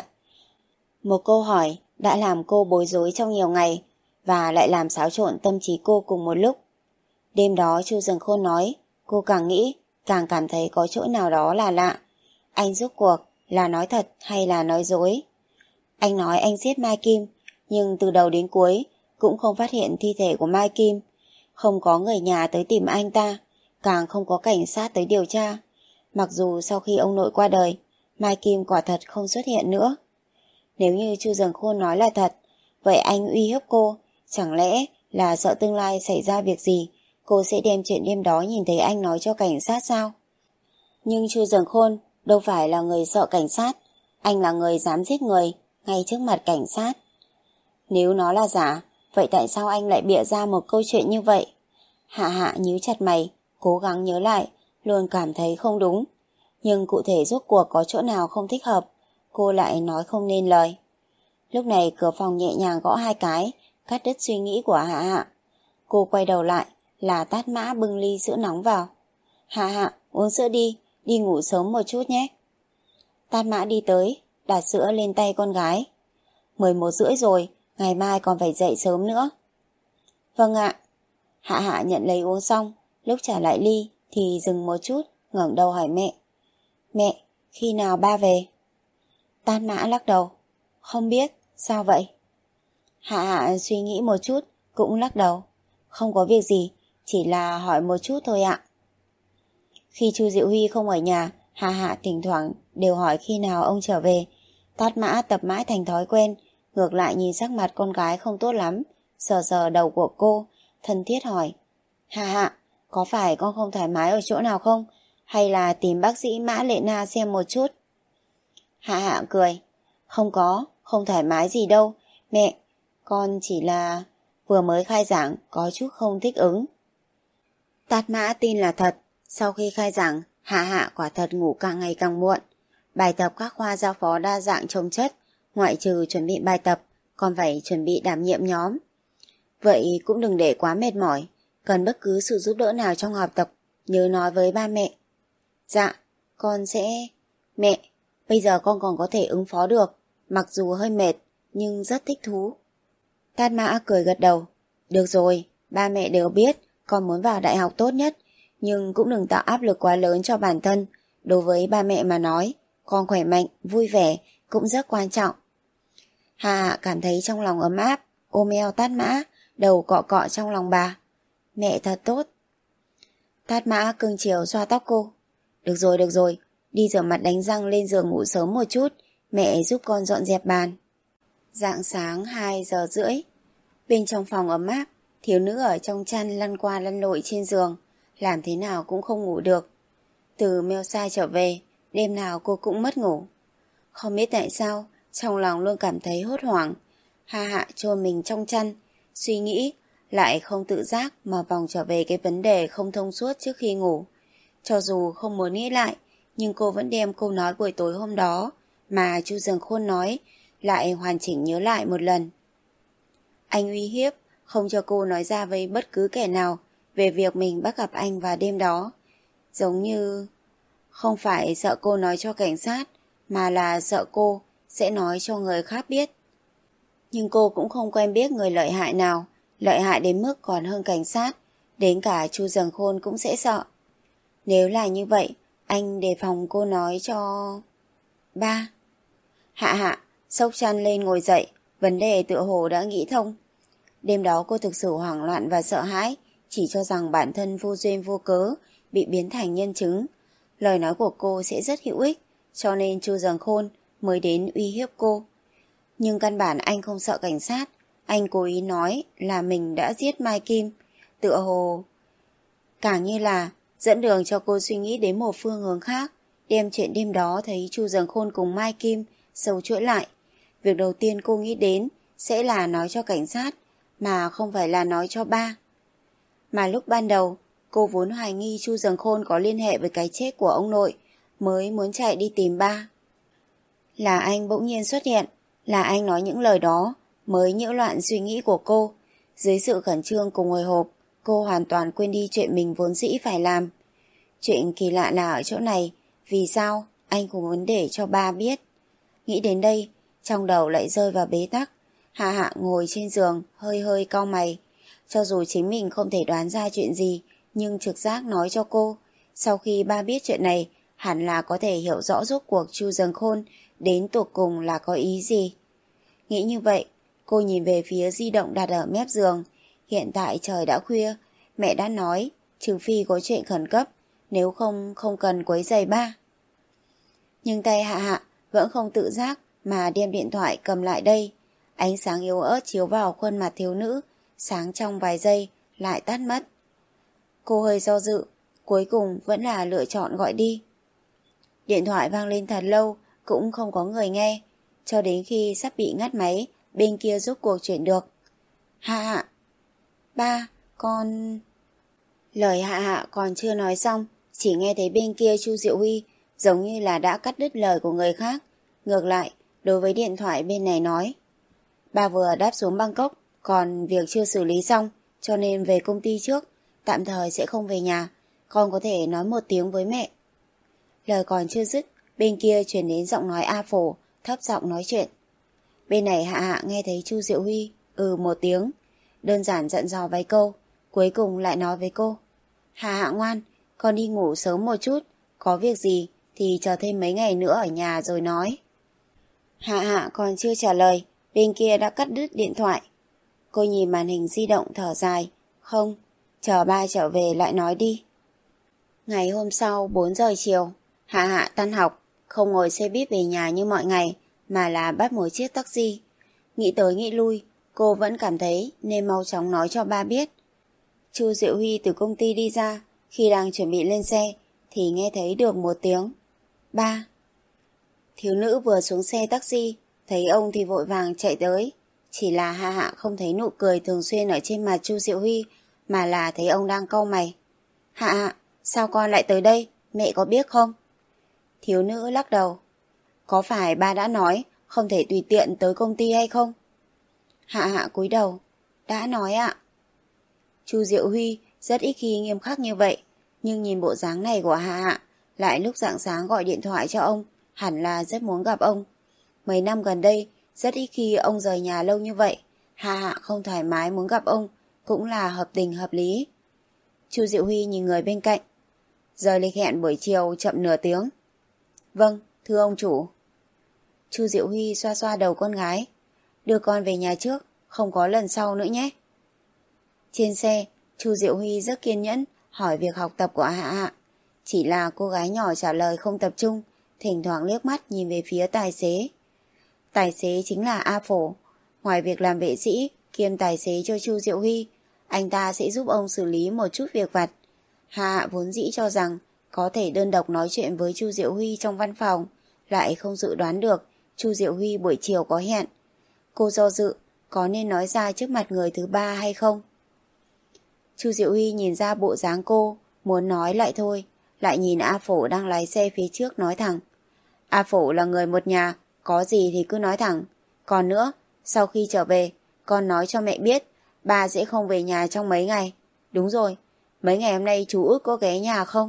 Một câu hỏi đã làm cô bối rối trong nhiều ngày và lại làm xáo trộn tâm trí cô cùng một lúc. Đêm đó Chu Dần Khôn nói, cô càng nghĩ càng cảm thấy có chỗ nào đó là lạ. Anh rốt cuộc là nói thật hay là nói dối? Anh nói anh giết Mai Kim, nhưng từ đầu đến cuối cũng không phát hiện thi thể của Mai Kim. Không có người nhà tới tìm anh ta, càng không có cảnh sát tới điều tra. Mặc dù sau khi ông nội qua đời, Mai Kim quả thật không xuất hiện nữa. Nếu như Chu Dần Khôn nói là thật, vậy anh uy hiếp cô, chẳng lẽ là sợ tương lai xảy ra việc gì, cô sẽ đem chuyện đêm đó nhìn thấy anh nói cho cảnh sát sao? Nhưng Chu Dần Khôn đâu phải là người sợ cảnh sát, anh là người dám giết người ngay trước mặt cảnh sát. Nếu nó là giả, vậy tại sao anh lại bịa ra một câu chuyện như vậy? Hạ Hạ nhíu chặt mày, cố gắng nhớ lại, luôn cảm thấy không đúng. Nhưng cụ thể rốt cuộc có chỗ nào không thích hợp, cô lại nói không nên lời. Lúc này cửa phòng nhẹ nhàng gõ hai cái, cắt đứt suy nghĩ của Hạ Hạ. Cô quay đầu lại, là Tát Mã bưng ly sữa nóng vào. Hạ Hạ, uống sữa đi, đi ngủ sớm một chút nhé. Tát Mã đi tới, đặt sữa lên tay con gái. mười một rưỡi rồi, ngày mai còn phải dậy sớm nữa. Vâng ạ. Hạ Hạ nhận lấy uống xong, lúc trả lại ly thì dừng một chút, ngẩng đầu hỏi mẹ. Mẹ, khi nào ba về? Tát Mã lắc đầu. Không biết, sao vậy? Hạ Hạ suy nghĩ một chút, cũng lắc đầu. Không có việc gì, chỉ là hỏi một chút thôi ạ. Khi Chu Diệu Huy không ở nhà, Hạ Hạ thỉnh thoảng đều hỏi khi nào ông trở về. Tát Mã tập mãi thành thói quen, ngược lại nhìn sắc mặt con gái không tốt lắm, sờ sờ đầu của cô, thân thiết hỏi. Hạ Hạ, có phải con không thoải mái ở chỗ nào không? Hay là tìm bác sĩ Mã Lệ Na xem một chút? Hạ Hạ cười. Không có, không thoải mái gì đâu. Mẹ, con chỉ là vừa mới khai giảng, có chút không thích ứng. Tát Mã tin là thật. Sau khi khai giảng, Hạ Hạ quả thật ngủ càng ngày càng muộn. Bài tập các khoa giao phó đa dạng chồng chất, ngoại trừ chuẩn bị bài tập, còn phải chuẩn bị đảm nhiệm nhóm. Vậy cũng đừng để quá mệt mỏi, cần bất cứ sự giúp đỡ nào trong học tập, nhớ nói với ba mẹ. Dạ, Con sẽ... Mẹ, bây giờ con còn có thể ứng phó được, mặc dù hơi mệt, nhưng rất thích thú. Tát Mã cười gật đầu. Được rồi, ba mẹ đều biết con muốn vào đại học tốt nhất, nhưng cũng đừng tạo áp lực quá lớn cho bản thân. Đối với ba mẹ mà nói, con khỏe mạnh, vui vẻ cũng rất quan trọng. Hà Hạ cảm thấy trong lòng ấm áp, ôm eo Tát Mã, đầu cọ cọ trong lòng bà. Mẹ thật tốt. Tát Mã cưng chiều xoa tóc cô. Được rồi, được rồi, đi rửa mặt đánh răng lên giường ngủ sớm một chút, mẹ giúp con dọn dẹp bàn. Rạng sáng hai giờ rưỡi, bên trong phòng ấm áp, thiếu nữ ở trong chăn lăn qua lăn lội trên giường, làm thế nào cũng không ngủ được. Từ Melsa trở về, đêm nào cô cũng mất ngủ. Không biết tại sao, trong lòng luôn cảm thấy hốt hoảng. Hà Hạ chôn mình trong chăn, suy nghĩ, lại không tự giác mà vòng trở về cái vấn đề không thông suốt trước khi ngủ. Cho dù không muốn nghĩ lại, nhưng cô vẫn đem câu nói buổi tối hôm đó mà Chu Dường Khôn nói, lại hoàn chỉnh nhớ lại một lần. Anh uy hiếp, không cho cô nói ra với bất cứ kẻ nào về việc mình bắt gặp anh vào đêm đó. Giống như... Không phải sợ cô nói cho cảnh sát, mà là sợ cô sẽ nói cho người khác biết. Nhưng cô cũng không quen biết người lợi hại nào, lợi hại đến mức còn hơn cảnh sát, đến cả Chu Dường Khôn cũng sẽ sợ. Nếu là như vậy, anh đề phòng cô nói cho... Ba. Hạ Hạ xốc chăn lên ngồi dậy, vấn đề tựa hồ đã nghĩ thông. Đêm đó cô thực sự hoảng loạn và sợ hãi, chỉ cho rằng bản thân vô duyên vô cớ bị biến thành nhân chứng. Lời nói của cô sẽ rất hữu ích, cho nên Chu Dường Khôn mới đến uy hiếp cô. Nhưng căn bản anh không sợ cảnh sát, anh cố ý nói là mình đã giết Mai Kim, tựa hồ càng như là dẫn đường cho cô suy nghĩ đến một phương hướng khác, đem chuyện đêm đó thấy Chu Dường Khôn cùng Mai Kim sâu chuỗi lại. Việc đầu tiên cô nghĩ đến sẽ là nói cho cảnh sát, mà không phải là nói cho ba. Mà lúc ban đầu, cô vốn hoài nghi Chu Dường Khôn có liên hệ với cái chết của ông nội, mới muốn chạy đi tìm ba. Là anh bỗng nhiên xuất hiện, là anh nói những lời đó, mới nhiễu loạn suy nghĩ của cô. Dưới sự khẩn trương cùng hồi hộp, cô hoàn toàn quên đi chuyện mình vốn dĩ phải làm. Chuyện kỳ lạ là ở chỗ này, vì sao anh cũng muốn để cho ba biết. Nghĩ đến đây, trong đầu lại rơi vào bế tắc. Hạ Hạ ngồi trên giường, hơi hơi cau mày. Cho dù chính mình không thể đoán ra chuyện gì, nhưng trực giác nói cho cô, sau khi ba biết chuyện này, hẳn là có thể hiểu rõ rốt cuộc Chu Dường Khôn đến tột cùng là có ý gì. Nghĩ như vậy, cô nhìn về phía di động đặt ở mép giường. Hiện tại trời đã khuya, mẹ đã nói, trừ phi có chuyện khẩn cấp, nếu không không cần quấy rầy ba. Nhưng tay Hạ Hạ vẫn không tự giác mà đem điện thoại cầm lại đây. Ánh sáng yếu ớt chiếu vào khuôn mặt thiếu nữ, sáng trong vài giây, lại tắt mất. Cô hơi do dự, cuối cùng vẫn là lựa chọn gọi đi. Điện thoại vang lên thật lâu, cũng không có người nghe, cho đến khi sắp bị ngắt máy, bên kia rốt cuộc chuyển được. Hạ Hạ. Ba, con... Lời Hạ Hạ còn chưa nói xong, chỉ nghe thấy bên kia Chu Diệu Huy giống như là đã cắt đứt lời của người khác. Ngược lại, đối với điện thoại bên này nói, ba vừa đáp xuống Bangkok, còn việc chưa xử lý xong, cho nên về công ty trước, tạm thời sẽ không về nhà, con có thể nói một tiếng với mẹ. Lời còn chưa dứt, bên kia truyền đến giọng nói A Phổ, thấp giọng nói chuyện. Bên này Hạ Hạ nghe thấy Chu Diệu Huy ừ một tiếng, đơn giản dặn dò vài câu, cuối cùng lại nói với cô, Hạ Hạ ngoan, con đi ngủ sớm một chút, có việc gì thì chờ thêm mấy ngày nữa ở nhà rồi nói. Hạ Hạ còn chưa trả lời, bên kia đã cắt đứt điện thoại. Cô nhìn màn hình di động thở dài, không, chờ ba trở về lại nói đi. Ngày hôm sau bốn giờ chiều, Hạ Hạ tan học, không ngồi xe buýt về nhà như mọi ngày, mà là bắt một chiếc taxi. Nghĩ tới nghĩ lui, cô vẫn cảm thấy nên mau chóng nói cho ba biết. Chu Diệu Huy từ công ty đi ra, khi đang chuẩn bị lên xe, thì nghe thấy được một tiếng. Ba. Thiếu nữ vừa xuống xe taxi, thấy ông thì vội vàng chạy tới. Chỉ là Hạ Hạ không thấy nụ cười thường xuyên ở trên mặt Chu Diệu Huy, mà là thấy ông đang cau mày. Hạ Hạ, sao con lại tới đây, mẹ có biết không? Thiếu nữ lắc đầu. Có phải ba đã nói không thể tùy tiện tới công ty hay không? Hạ Hạ cúi đầu. Đã nói ạ. Chu Diệu Huy rất ít khi nghiêm khắc như vậy, nhưng nhìn bộ dáng này của Hạ Hạ, lại lúc rạng sáng gọi điện thoại cho ông, hẳn là rất muốn gặp ông. Mấy năm gần đây, rất ít khi ông rời nhà lâu như vậy, Hạ Hạ không thoải mái muốn gặp ông, cũng là hợp tình hợp lý. Chu Diệu Huy nhìn người bên cạnh. Giờ lịch hẹn buổi chiều chậm nửa tiếng. Vâng, thưa ông chủ. Chu Diệu Huy xoa xoa đầu con gái. Đưa con về nhà trước, không có lần sau nữa nhé. Trên xe, Chu Diệu Huy rất kiên nhẫn hỏi việc học tập của Hạ Hạ. Chỉ là cô gái nhỏ trả lời không tập trung, thỉnh thoảng liếc mắt nhìn về phía tài xế. Tài xế chính là A Phổ. Ngoài việc làm vệ sĩ kiêm tài xế cho Chu Diệu Huy, anh ta sẽ giúp ông xử lý một chút việc vặt. Hạ Hạ vốn dĩ cho rằng có thể đơn độc nói chuyện với Chu Diệu Huy trong văn phòng, lại không dự đoán được Chu Diệu Huy buổi chiều có hẹn. Cô do dự có nên nói ra trước mặt người thứ ba hay không. Chu Diệu Huy nhìn ra bộ dáng cô, muốn nói lại thôi, lại nhìn A Phổ đang lái xe phía trước nói thẳng. A Phổ là người một nhà, có gì thì cứ nói thẳng. Còn nữa, sau khi trở về, con nói cho mẹ biết, ba sẽ không về nhà trong mấy ngày. Đúng rồi, mấy ngày hôm nay chú Út có ghé nhà không?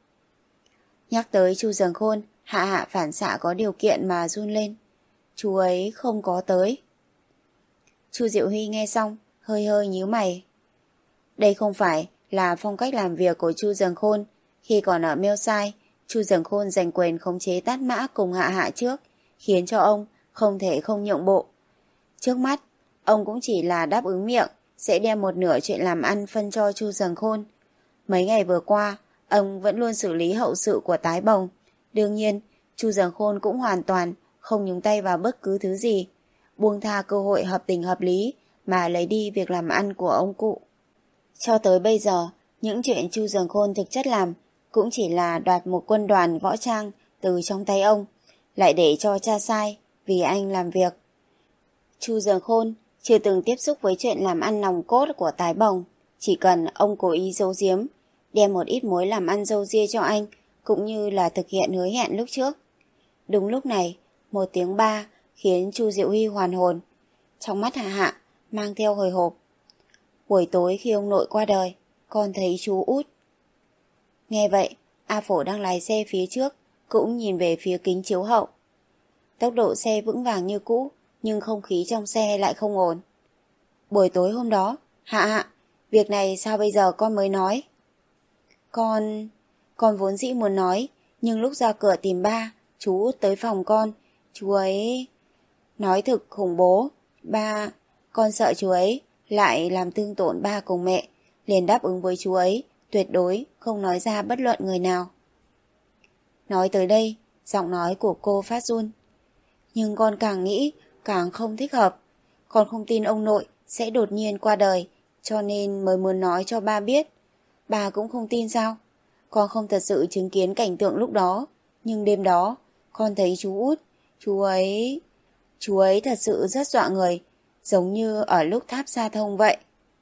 Nhắc tới Chu Dần Khôn, Hạ Hạ phản xạ có điều kiện mà run lên. Chú ấy không có tới. Chu Diệu Huy nghe xong, hơi hơi nhíu mày. Đây không phải là phong cách làm việc của Chu Dần Khôn. Khi còn ở Miêu-sai, Chu Dần Khôn giành quyền khống chế Tát Mã cùng Hạ Hạ trước, khiến cho ông không thể không nhượng bộ. Trước mắt, ông cũng chỉ là đáp ứng miệng, sẽ đem một nửa chuyện làm ăn phân cho Chu Dần Khôn. Mấy ngày vừa qua, ông vẫn luôn xử lý hậu sự của Tái Bồng. Đương nhiên, Chu Dần Khôn cũng hoàn toàn không nhúng tay vào bất cứ thứ gì, buông tha cơ hội hợp tình hợp lý mà lấy đi việc làm ăn của ông cụ. Cho tới bây giờ, những chuyện Chu Dần Khôn thực chất làm cũng chỉ là đoạt một quân đoàn võ trang từ trong tay ông, lại để cho cha sai vì anh làm việc. Chu Dần Khôn chưa từng tiếp xúc với chuyện làm ăn nòng cốt của Tái Bồng, chỉ cần ông cố ý giấu giếm, đem một ít mối làm ăn râu ria cho anh, cũng như là thực hiện hứa hẹn lúc trước. Đúng lúc này, một tiếng ba khiến Chu Diệu Huy hoàn hồn. Trong mắt Hạ Hạ mang theo hồi hộp. Buổi tối khi ông nội qua đời, con thấy chú Út. Nghe vậy, A Phổ đang lái xe phía trước cũng nhìn về phía kính chiếu hậu. Tốc độ xe vững vàng như cũ, nhưng không khí trong xe lại không ổn. Buổi tối hôm đó, Hạ Hạ, việc này sao bây giờ con mới nói? Con... Con vốn dĩ muốn nói, nhưng lúc ra cửa tìm ba, chú Út tới phòng con, chú ấy... Nói thực khủng bố, ba... Con sợ chú ấy lại làm thương tổn ba cùng mẹ, liền đáp ứng với chú ấy, tuyệt đối không nói ra bất luận người nào. Nói tới đây, giọng nói của cô phát run. Nhưng con càng nghĩ, càng không thích hợp. Con không tin ông nội sẽ đột nhiên qua đời, cho nên mới muốn nói cho ba biết. Ba cũng không tin sao? Con không thật sự chứng kiến cảnh tượng lúc đó, nhưng đêm đó, con thấy chú Út, chú ấy... Chú ấy thật sự rất dọa người, giống như ở lúc tháp Sa Thông vậy.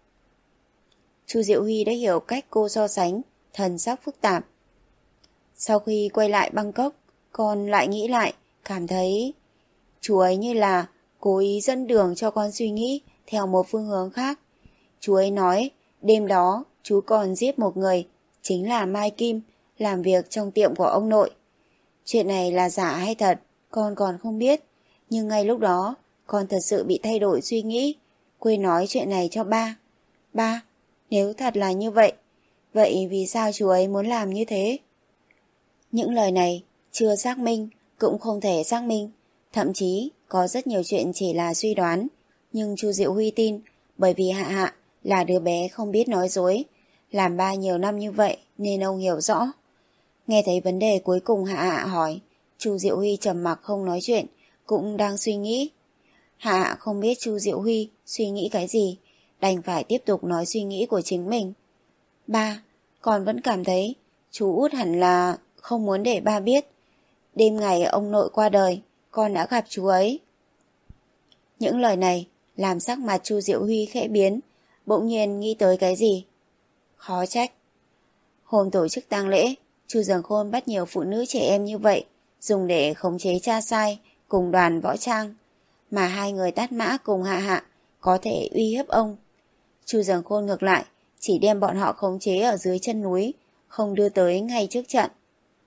Chu Diệu Huy đã hiểu cách cô so sánh, thần sắc phức tạp. Sau khi quay lại Bangkok, con lại nghĩ lại, cảm thấy chú ấy như là cố ý dẫn đường cho con suy nghĩ theo một phương hướng khác. Chú ấy nói, đêm đó chú còn giết một người, chính là Mai Kim, làm việc trong tiệm của ông nội. Chuyện này là giả hay thật, con còn không biết, nhưng ngay lúc đó, con thật sự bị thay đổi suy nghĩ, quên nói chuyện này cho ba. Ba, nếu thật là như vậy, vậy vì sao chú ấy muốn làm như thế? Những lời này chưa xác minh, cũng không thể xác minh, thậm chí có rất nhiều chuyện chỉ là suy đoán, nhưng Chu Diệu Huy tin, bởi vì Hạ Hạ là đứa bé không biết nói dối, làm ba nhiều năm như vậy nên ông hiểu rõ. Nghe thấy vấn đề cuối cùng Hạ Hạ hỏi, Chu Diệu Huy trầm mặc không nói chuyện, cũng đang suy nghĩ. Hạ Hạ không biết Chu Diệu Huy suy nghĩ cái gì, đành phải tiếp tục nói suy nghĩ của chính mình. Ba, con vẫn cảm thấy chú Út hẳn là không muốn để ba biết. Đêm ngày ông nội qua đời, con đã gặp chú ấy. Những lời này làm sắc mặt Chu Diệu Huy khẽ biến, bỗng nhiên nghĩ tới cái gì. Khó trách. Hôm tổ chức tang lễ, Chu Dần Khôn bắt nhiều phụ nữ trẻ em như vậy, dùng để khống chế cha sai cùng đoàn võ trang, mà hai người Tát Mã cùng Hạ Hạ có thể uy hiếp ông. Chu Dần Khôn ngược lại, chỉ đem bọn họ khống chế ở dưới chân núi, không đưa tới ngay trước trận.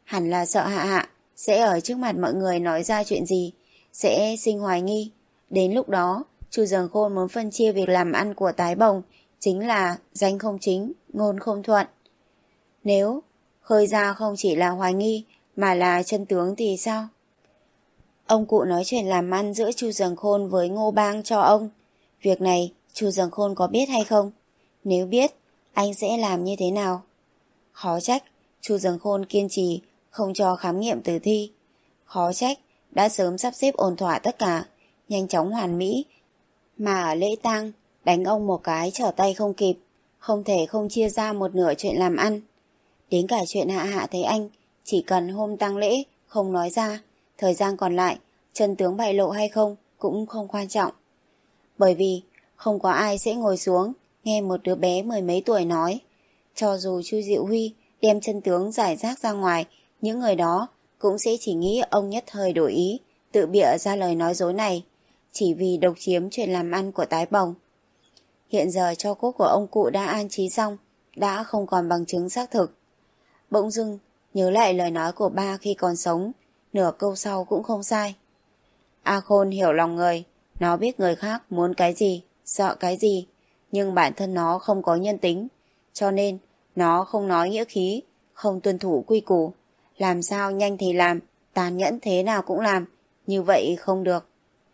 Hẳn là sợ Hạ Hạ sẽ ở trước mặt mọi người nói ra chuyện gì, sẽ sinh hoài nghi. Đến lúc đó, Chu Dần Khôn muốn phân chia việc làm ăn của Tái Bồng, chính là danh không chính, ngôn không thuận. Nếu khơi ra không chỉ là hoài nghi, mà là chân tướng thì sao? Ông cụ nói chuyện làm ăn giữa Chu Dần Khôn với Ngô Bang cho ông. Việc này Chu Dần Khôn có biết hay không? Nếu biết, anh sẽ làm như thế nào? Khó trách Chu Dần Khôn kiên trì không cho khám nghiệm tử thi. Khó trách đã sớm sắp xếp ổn thỏa tất cả, nhanh chóng hoàn mỹ, mà ở lễ tang đánh ông một cái trở tay không kịp, không thể không chia ra một nửa chuyện làm ăn. Đến cả chuyện Hạ Hạ thấy anh, chỉ cần hôm tang lễ không nói ra, thời gian còn lại chân tướng bại lộ hay không cũng không quan trọng. Bởi vì không có ai sẽ ngồi xuống nghe một đứa bé mười mấy tuổi nói. Cho dù Chu Diệu Huy đem chân tướng giải rác ra ngoài, những người đó cũng sẽ chỉ nghĩ ông nhất thời đổi ý, tự bịa ra lời nói dối này, chỉ vì độc chiếm chuyện làm ăn của Tái Bồng. Hiện giờ tro cốt của ông cụ đã an trí xong, đã không còn bằng chứng xác thực. Bỗng dưng nhớ lại lời nói của ba khi còn sống, nửa câu sau cũng không sai. A Khôn hiểu lòng người, nó biết người khác muốn cái gì, sợ cái gì, nhưng bản thân nó không có nhân tính, cho nên nó không nói nghĩa khí, không tuân thủ quy củ, làm sao nhanh thì làm, tàn nhẫn thế nào cũng làm, như vậy không được.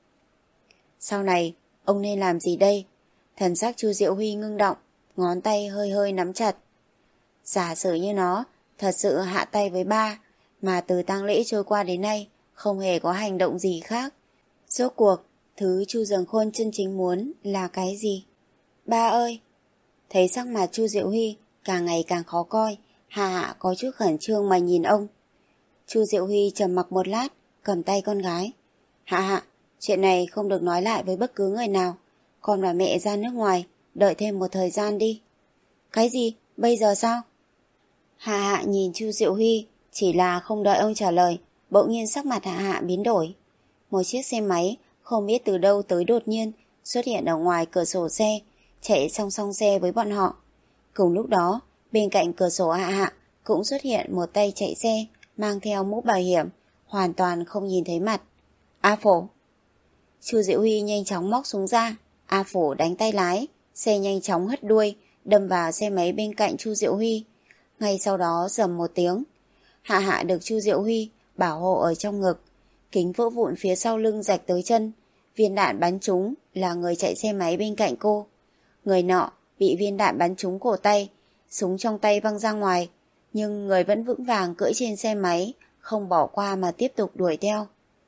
Sau này, ông nên làm gì đây? Thần sắc Chu Diệu Huy ngưng động, ngón tay hơi hơi nắm chặt. Giả sử như nó thật sự hạ tay với ba, mà từ tang lễ trôi qua đến nay không hề có hành động gì khác. Rốt cuộc, thứ Chu Dần Khôn chân chính muốn là cái gì? Ba ơi! Thấy sắc mặt Chu Diệu Huy càng ngày càng khó coi, Hạ Hạ có chút khẩn trương mà nhìn ông. Chu Diệu Huy trầm mặc một lát, cầm tay con gái. Hạ Hạ, chuyện này không được nói lại với bất cứ người nào. Con và mẹ ra nước ngoài, đợi thêm một thời gian đi. Cái gì? Bây giờ sao? Hạ Hạ nhìn Chu Diệu Huy, chỉ là không đợi ông trả lời, bỗng nhiên sắc mặt Hạ Hạ biến đổi. Một chiếc xe máy không biết từ đâu tới đột nhiên xuất hiện ở ngoài cửa sổ xe, chạy song song xe với bọn họ. Cùng lúc đó, bên cạnh cửa sổ Hạ Hạ cũng xuất hiện một tay chạy xe, mang theo mũ bảo hiểm, hoàn toàn không nhìn thấy mặt. A Phổ! Chu Diệu Huy nhanh chóng móc súng ra, A Phổ đánh tay lái, xe nhanh chóng hất đuôi, đâm vào xe máy bên cạnh Chu Diệu Huy. Ngay sau đó rầm một tiếng, Hạ Hạ được Chu Diệu Huy bảo hộ ở trong ngực, kính vỡ vụn phía sau lưng rạch tới chân, viên đạn bắn trúng là người chạy xe máy bên cạnh cô. Người nọ bị viên đạn bắn trúng cổ tay, súng trong tay văng ra ngoài, nhưng người vẫn vững vàng cưỡi trên xe máy, không bỏ qua mà tiếp tục đuổi theo.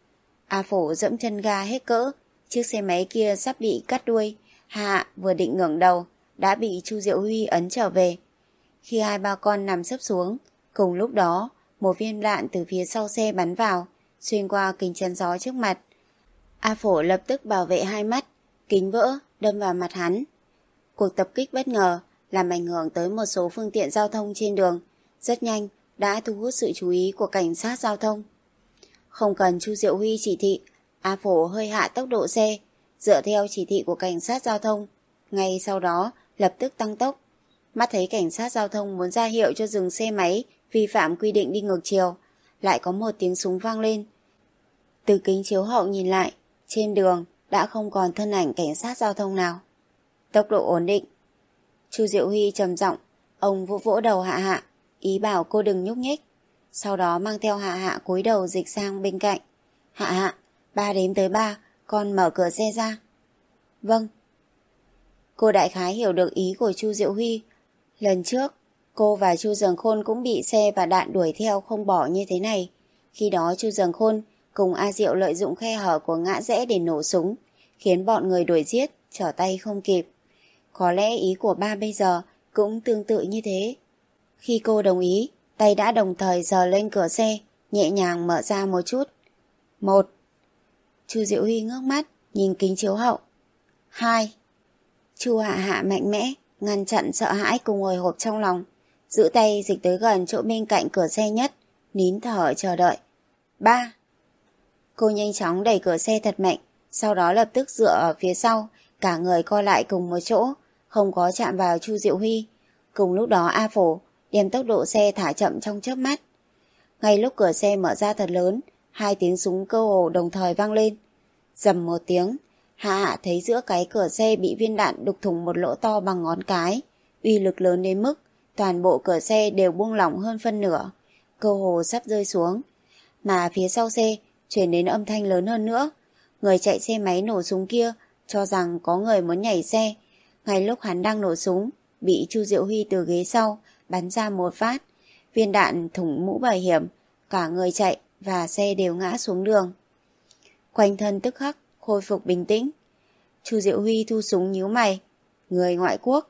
A Phổ dẫm chân ga hết cỡ, chiếc xe máy kia sắp bị cắt đuôi, Hạ vừa định ngẩng đầu, đã bị Chu Diệu Huy ấn trở về. Khi hai ba con nằm sấp xuống, cùng lúc đó, một viên đạn từ phía sau xe bắn vào, xuyên qua kính chắn gió trước mặt. A Phổ lập tức bảo vệ hai mắt, kính vỡ, đâm vào mặt hắn. Cuộc tập kích bất ngờ làm ảnh hưởng tới một số phương tiện giao thông trên đường, rất nhanh đã thu hút sự chú ý của cảnh sát giao thông. Không cần Chu Diệu Huy chỉ thị, A Phổ hơi hạ tốc độ xe, dựa theo chỉ thị của cảnh sát giao thông, ngay sau đó lập tức tăng tốc. Mắt thấy cảnh sát giao thông muốn ra hiệu cho dừng xe máy vi phạm quy định đi ngược chiều, lại có một tiếng súng vang lên. Từ kính chiếu hậu nhìn lại, trên đường đã không còn thân ảnh cảnh sát giao thông nào. Tốc độ ổn định. Chu Diệu Huy trầm giọng, ông vỗ vỗ đầu Hạ Hạ, ý bảo cô đừng nhúc nhích. Sau đó mang theo Hạ Hạ cúi đầu dịch sang bên cạnh. Hạ Hạ, ba đếm tới ba, con mở cửa xe ra. Vâng. Cô đại khái hiểu được ý của Chu Diệu Huy. Lần trước, cô và Chu Dần Khôn cũng bị xe và đạn đuổi theo không bỏ như thế này. Khi đó Chu Dần Khôn cùng A Diệu lợi dụng khe hở của ngã rẽ để nổ súng, khiến bọn người đuổi giết, trở tay không kịp. Có lẽ ý của ba bây giờ cũng tương tự như thế. Khi cô đồng ý, tay đã đồng thời giơ lên cửa xe, nhẹ nhàng mở ra một chút. Một. Chu Diệu Huy ngước mắt, nhìn kính chiếu hậu. Hai. Chu Hạ Hạ mạnh mẽ, ngăn chặn sợ hãi cùng hồi hộp trong lòng, giữ tay dịch tới gần chỗ bên cạnh cửa xe nhất, nín thở chờ đợi. Ba. Cô nhanh chóng đẩy cửa xe thật mạnh, sau đó lập tức dựa ở phía sau, cả người co lại cùng một chỗ, không có chạm vào Chu Diệu Huy. Cùng lúc đó A Phổ đem tốc độ xe thả chậm trong chớp mắt. Ngay lúc cửa xe mở ra thật lớn, hai tiếng súng cơ hồ đồng thời vang lên. Rầm một tiếng, Hạ Hạ thấy giữa cái cửa xe bị viên đạn đục thủng một lỗ to bằng ngón cái. Uy lực lớn đến mức toàn bộ cửa xe đều buông lỏng hơn phân nửa, cơ hồ sắp rơi xuống. Mà phía sau xe truyền đến âm thanh lớn hơn nữa. Người chạy xe máy nổ súng kia cho rằng có người muốn nhảy xe. Ngay lúc hắn đang nổ súng, bị Chu Diệu Huy từ ghế sau bắn ra một phát. Viên đạn thủng mũ bảo hiểm, cả người chạy và xe đều ngã xuống đường. Quanh thân tức khắc khôi phục bình tĩnh. Chu Diệu Huy thu súng nhíu mày. Người ngoại quốc.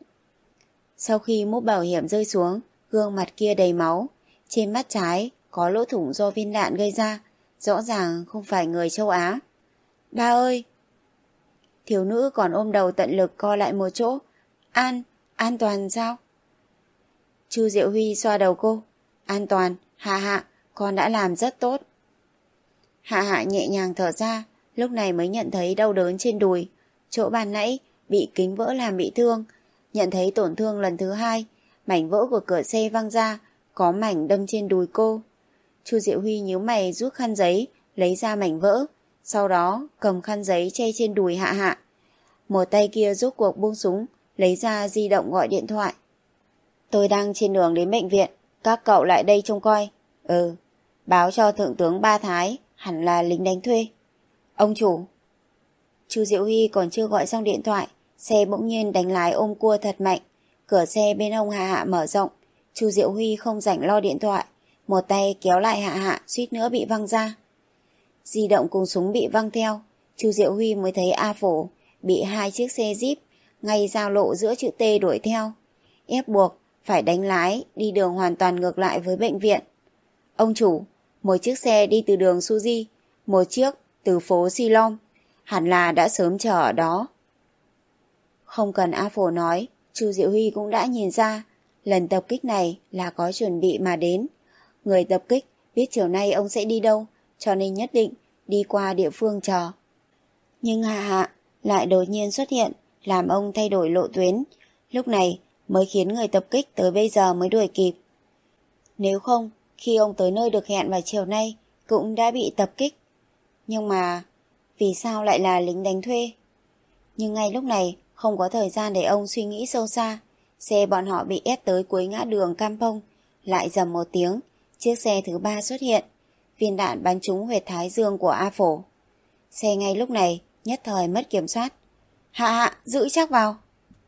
Sau khi mũ bảo hiểm rơi xuống, gương mặt kia đầy máu. Trên mắt trái có lỗ thủng do viên đạn gây ra, rõ ràng không phải người châu Á. Ba ơi! Thiếu nữ còn ôm đầu tận lực co lại một chỗ. An, an toàn sao? Chu Diệu Huy xoa đầu cô. An toàn, Hạ Hạ, con đã làm rất tốt. Hạ Hạ nhẹ nhàng thở ra, lúc này mới nhận thấy đau đớn trên đùi. Chỗ ban nãy bị kính vỡ làm bị thương, nhận thấy tổn thương lần thứ hai, mảnh vỡ của cửa xe văng ra, có mảnh đâm trên đùi cô. Chu Diệu Huy nhíu mày rút khăn giấy, lấy ra mảnh vỡ, sau đó cầm khăn giấy che trên đùi Hạ Hạ. Một tay kia rút cuộc buông súng, lấy ra di động gọi điện thoại. Tôi đang trên đường đến bệnh viện, các cậu lại đây trông coi. Ừ, báo cho Thượng tướng Ba Thái, hẳn là lính đánh thuê. Ông chủ. Chu Diệu Huy còn chưa gọi xong điện thoại, xe bỗng nhiên đánh lái ôm cua thật mạnh. Cửa xe bên ông Hạ Hạ mở rộng, Chu Diệu Huy không rảnh lo điện thoại, một tay kéo lại Hạ Hạ suýt nữa bị văng ra. Di động cùng súng bị văng theo, Chu Diệu Huy mới thấy A Phổ bị hai chiếc xe Jeep ngay giao lộ giữa chữ T đuổi theo, ép buộc phải đánh lái đi đường hoàn toàn ngược lại với bệnh viện. Ông chủ, một chiếc xe đi từ đường Suzy, một chiếc từ phố Silom, hẳn là đã sớm chờ ở đó. Không cần A Phổ nói, Chu Diệu Huy cũng đã nhìn ra, lần tập kích này là có chuẩn bị mà đến. Người tập kích biết chiều nay ông sẽ đi đâu, cho nên nhất định đi qua địa phương chờ. Nhưng Hạ Hạ lại đột nhiên xuất hiện, làm ông thay đổi lộ tuyến, lúc này mới khiến người tập kích tới bây giờ mới đuổi kịp. Nếu không, khi ông tới nơi được hẹn vào chiều nay, cũng đã bị tập kích. Nhưng mà, vì sao lại là lính đánh thuê? Nhưng ngay lúc này, không có thời gian để ông suy nghĩ sâu xa. Xe bọn họ bị ép tới cuối ngã đường Campong, lại rầm một tiếng, chiếc xe thứ ba xuất hiện. Viên đạn bắn trúng huyệt thái dương của A Phổ. Xe ngay lúc này nhất thời mất kiểm soát. Hạ Hạ, giữ chắc vào.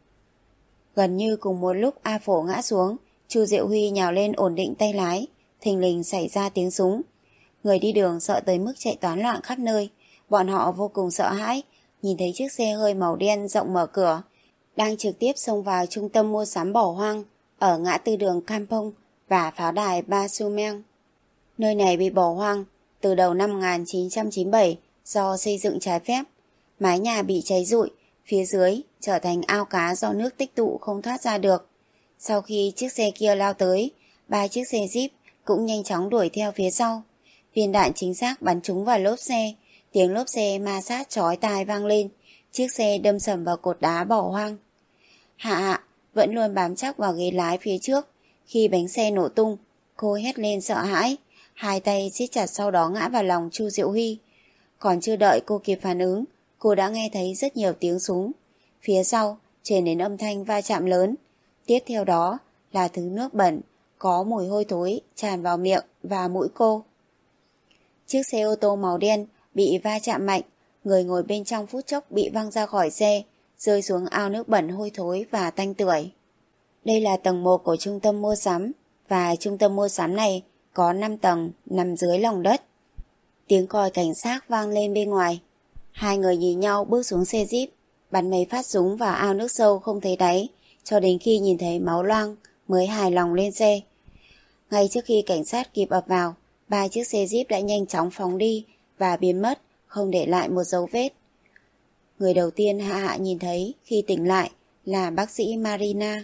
Gần như cùng một lúc A Phổ ngã xuống, Chu Diệu Huy nhào lên ổn định tay lái, thình lình xảy ra tiếng súng. Người đi đường sợ tới mức chạy toán loạn khắp nơi, bọn họ vô cùng sợ hãi, nhìn thấy chiếc xe hơi màu đen rộng mở cửa, đang trực tiếp xông vào trung tâm mua sắm bỏ hoang ở ngã tư đường Campong và pháo đài Ba Sumeng. Nơi này bị bỏ hoang từ đầu năm một nghìn chín trăm chín mươi bảy do xây dựng trái phép. Mái nhà bị cháy rụi, phía dưới trở thành ao cá do nước tích tụ không thoát ra được. Sau khi chiếc xe kia lao tới, ba chiếc xe Jeep cũng nhanh chóng đuổi theo phía sau. Viên đạn chính xác bắn trúng vào lốp xe, tiếng lốp xe ma sát chói tai vang lên, chiếc xe đâm sầm vào cột đá bỏ hoang. Hạ Hạ vẫn luôn bám chắc vào ghế lái phía trước, khi bánh xe nổ tung, cô hét lên sợ hãi, hai tay siết chặt sau đó ngã vào lòng Chu Diệu Huy. Còn chưa đợi cô kịp phản ứng, cô đã nghe thấy rất nhiều tiếng súng. Phía sau truyền đến âm thanh va chạm lớn, tiếp theo đó là thứ nước bẩn, có mùi hôi thối tràn vào miệng và mũi cô. Chiếc xe ô tô màu đen bị va chạm mạnh, người ngồi bên trong phút chốc bị văng ra khỏi xe, rơi xuống ao nước bẩn hôi thối và tanh tưởi. Đây là tầng một của trung tâm mua sắm, và trung tâm mua sắm này có năm tầng nằm dưới lòng đất. Tiếng còi cảnh sát vang lên bên ngoài. Hai người nhìn nhau bước xuống xe Jeep, bắn mấy phát súng vào ao nước sâu không thấy đáy, cho đến khi nhìn thấy máu loang mới hài lòng lên xe. Ngay trước khi cảnh sát kịp ập vào, ba chiếc xe Jeep đã nhanh chóng phóng đi và biến mất, không để lại một dấu vết. Người đầu tiên Hạ Hạ nhìn thấy khi tỉnh lại là bác sĩ Marina.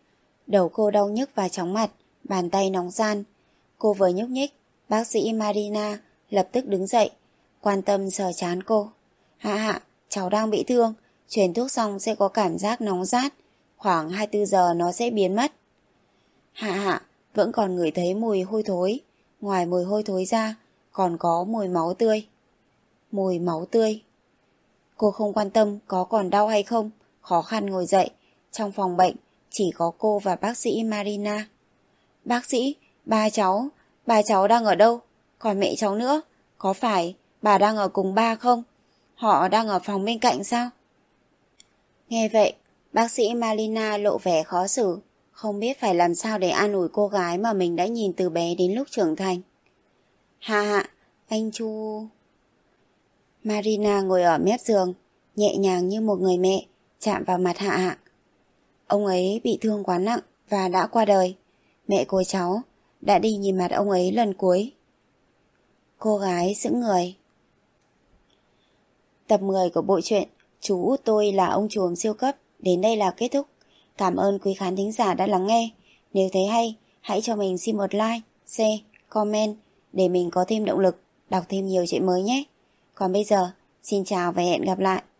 Đầu cô đau nhức và chóng mặt, bàn tay nóng ran. Cô vừa nhúc nhích, bác sĩ Marina lập tức đứng dậy, quan tâm sờ trán cô. Hạ Hạ, cháu đang bị thương, truyền thuốc xong sẽ có cảm giác nóng rát, khoảng hai mươi bốn giờ nó sẽ biến mất. Hạ Hạ vẫn còn ngửi thấy mùi hôi thối, ngoài mùi hôi thối ra, còn có mùi máu tươi. Mùi máu tươi. Cô không quan tâm có còn đau hay không, khó khăn ngồi dậy. Trong phòng bệnh, chỉ có cô và bác sĩ Marina. Bác sĩ, ba cháu, ba cháu đang ở đâu? Còn mẹ cháu nữa, có phải bà đang ở cùng ba không? Họ đang ở phòng bên cạnh sao? Nghe vậy, bác sĩ Marina lộ vẻ khó xử, không biết phải làm sao để an ủi cô gái mà mình đã nhìn từ bé đến lúc trưởng thành. Hạ hạ, anh Chu... Marina ngồi ở mép giường, nhẹ nhàng như một người mẹ, chạm vào mặt Hạ Hạ. Ông ấy bị thương quá nặng và đã qua đời. Mẹ cô cháu đã đi nhìn mặt ông ấy lần cuối. Cô gái sững người. Tập mười của bộ truyện Chú út tôi là ông trùm siêu cấp đến đây là kết thúc. Cảm ơn quý khán thính giả đã lắng nghe. Nếu thấy hay, hãy cho mình xin một like, share, comment để mình có thêm động lực đọc thêm nhiều chuyện mới nhé. Còn bây giờ, xin chào và hẹn gặp lại.